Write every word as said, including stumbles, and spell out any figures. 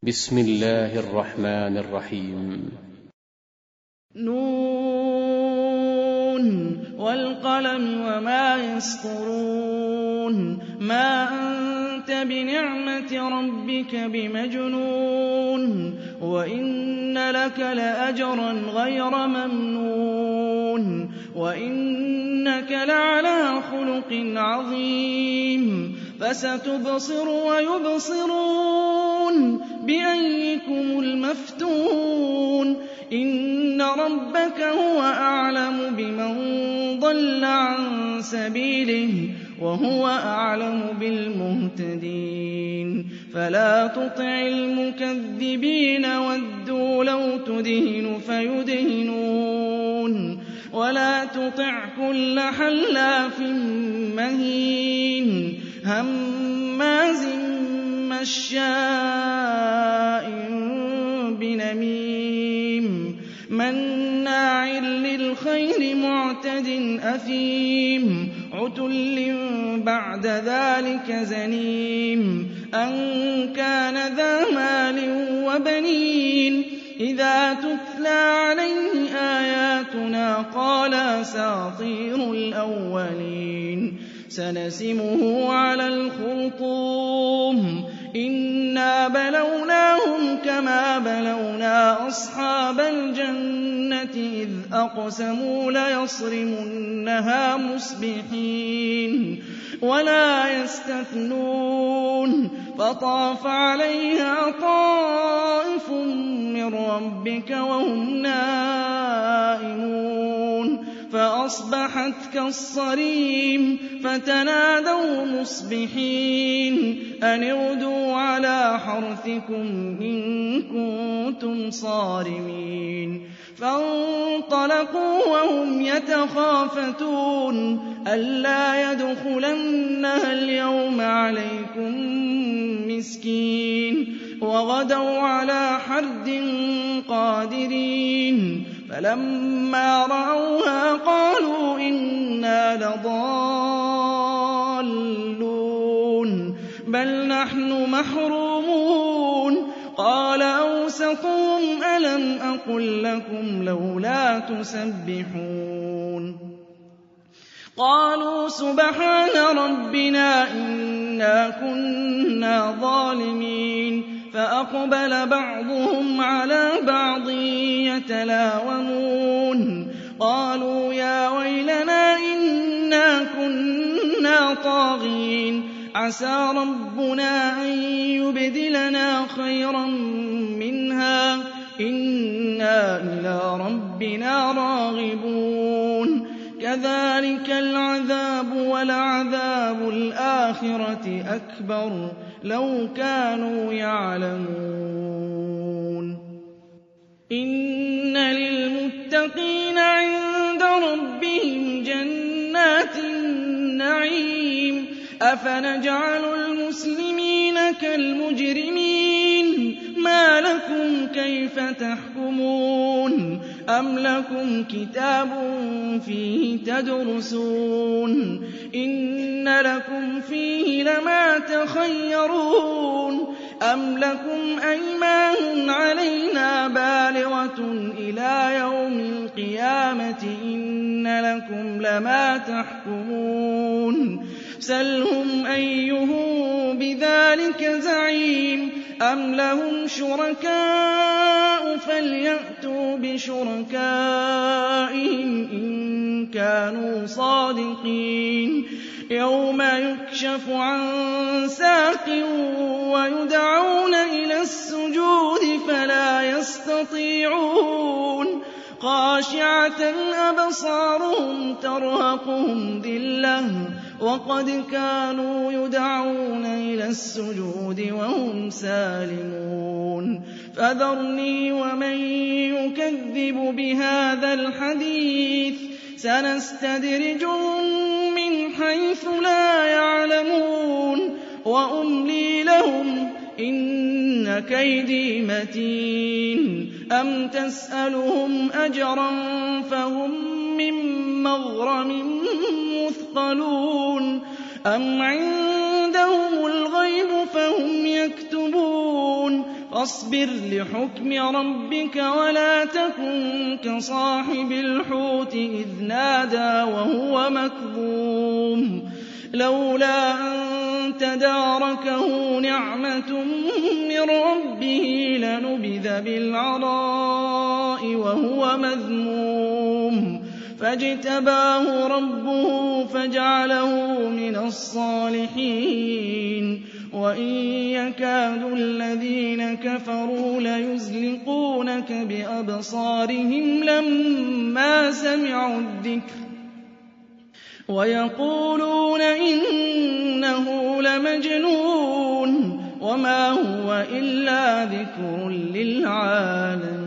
بسم الله الرحمن الرحيم. نون والقلم وما يسطرون ما أنت بنعمة ربك بمجنون وإن لك لأجرا غير ممنون وإنك لعلى خلق عظيم فستبصر ويبصرون بأيكم المفتون إن ربك هو أعلم بمن ضل عن سبيله وهو أعلم بالمهتدين فلا تطع المكذبين ودوا لو تدهن فيدهنون ولا تطع كل حلاف مهين هماز مشاء بنميم مناع للخير معتد أثيم عتل بعد ذلك زنيم أن كان ذا مال وبنين إذا تتلى عليه آياتنا قال أساطير الأولين سنسمه على الخرطوم إنا بلوناهم كما بلونا أصحاب الجنة إذ أقسموا ليصرمنها مصبحين ولا يستثنون فطاف عليها طائف من ربك وهم نائمون فأصبحت كالصريم فتنادوا مصبحين أن اغدوا على حرثكم إن كنتم صارمين فانطلقوا وهم يتخافتون ألا يدخلنها اليوم عليكم مسكين وغدوا على حرد قادرين فلما رأوها قالوا إنا لضالون بل نحن محرومون قال أوسطهم ألم أقل لكم لولا تسبحون قالوا سبحان ربنا إنا كنا ظالمين فأقبل بعضهم على بعض يتلاومون قالوا يا ويلنا إنا كنا طاغين عسى ربنا أن يبدلنا خيرا منها إنا إلى ربنا راغبون كذلك العذاب ولعذاب الآخرة أكبر لو كانوا يعلمون إن للمتقين عند ربهم جنات النعيم أفنجعل المسلمين كالمجرمين ما لكم كيف تحكمون أم لكم كتاب فيه تدرسون إن لكم فيه لما تخيرون أم لكم أيمان علينا بالغة إلى يوم القيامة إن لكم لما تحكمون سلهم أيهم بذلك زعيم أم لهم شركاء فليأتوا بشركائهم إن كانوا صادقين يوم يكشف عن ساق ويدعون إلى السجود فلا يستطيعون خاشعة أبصارهم ترهقهم ذلة وقد كانوا يدعون إلى السجود وهم سالمون فذرني ومن يكذب بهذا الحديث سنستدرجهم من حيث لا يعلمون وأملي لهم إن كيدي متين أم تسألهم أجرا فهم من مغرم مثقلون أم عندهم الغيب فهم يكتبون فاصبر لحكم ربك ولا تكن كصاحب الحوت إذ نادى وهو مكظوم لولا أن تداركه نعمة من ربه لنبذ بالعراء وهو مذموم فاجتباه ربه فجعله من الصالحين وإن يكاد الذين كفروا ليزلقونك بأبصارهم لما سمعوا الذكر ويقولون إنه لمجنون وما هو إلا ذكر للعالمين.